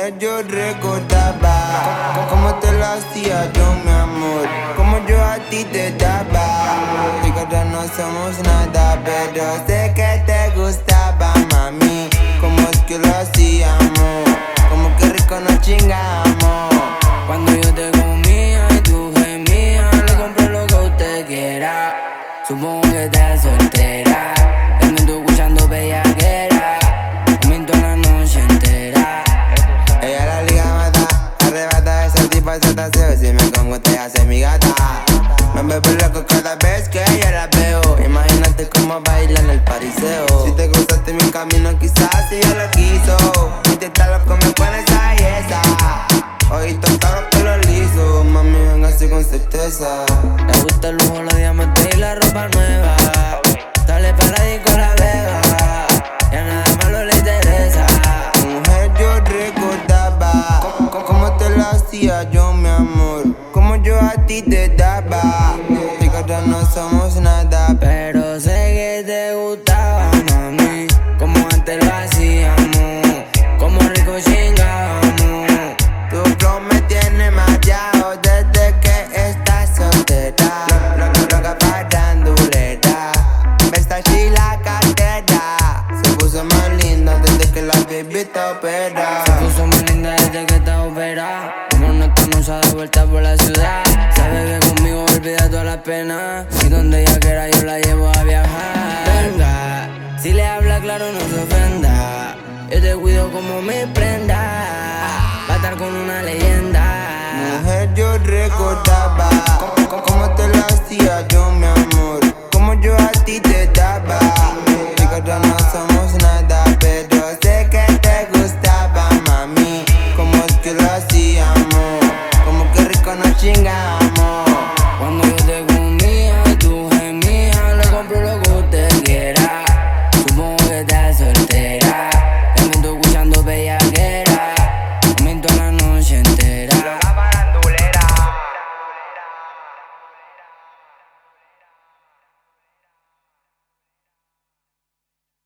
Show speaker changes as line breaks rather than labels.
Mujer, yo recordaba cómo te lo hacía yo, mi amor, como yo a ti te daba. Y que ahora no somos nada, pero sé que te gustaba, mami. Como es que lo hacíamos, como que rico nos chingamos.
Cuando yo te comía y tú gemías, le compré lo que usted quiera. Supongo que estás soltera, también tú escuchando bellaquera. Miento la noche entera.
Ella la liga mata, arrebata esa tipa se taseo. Si me congo te hace mi gata. Me bebe loco cada vez que ella la veo. Imagínate cómo baila en el pariseo. Si te cruzaste mi camino quizás ella lo quiso. Intentarlo como me pones a esa. Ojitos claros, pelo liso. Mami, venga así con certeza.
Le gusta el lujo, los diamantes y la ropa nueva. Sale para la disco La Vega, ya nada malo le interesa.
Mujer, yo recordaba cómo te lo hacía yo, mi amor, como yo a ti te daba. Y que ahora no somos nada,
Pero sé que te gustaba, mami, como antes lo hacíamos, como rico chingábamos.
tu flow me tiene mallado desde que estás soltera. Loca parandulera, Versace la cartera. Se puso más linda desde que la baby te opera.
Se puso más linda desde que está operada. Como no estamos a dar vueltas por la ciudad, sabe que conmigo olvida todas las penas. Y donde ella quiera yo la llevo a viajar. Venga, si le habla claro no se ofenda. Yo te cuido como mi prenda, va a estar con una leyenda.
Mujer, yo recordaba cómo te lo hacía yo,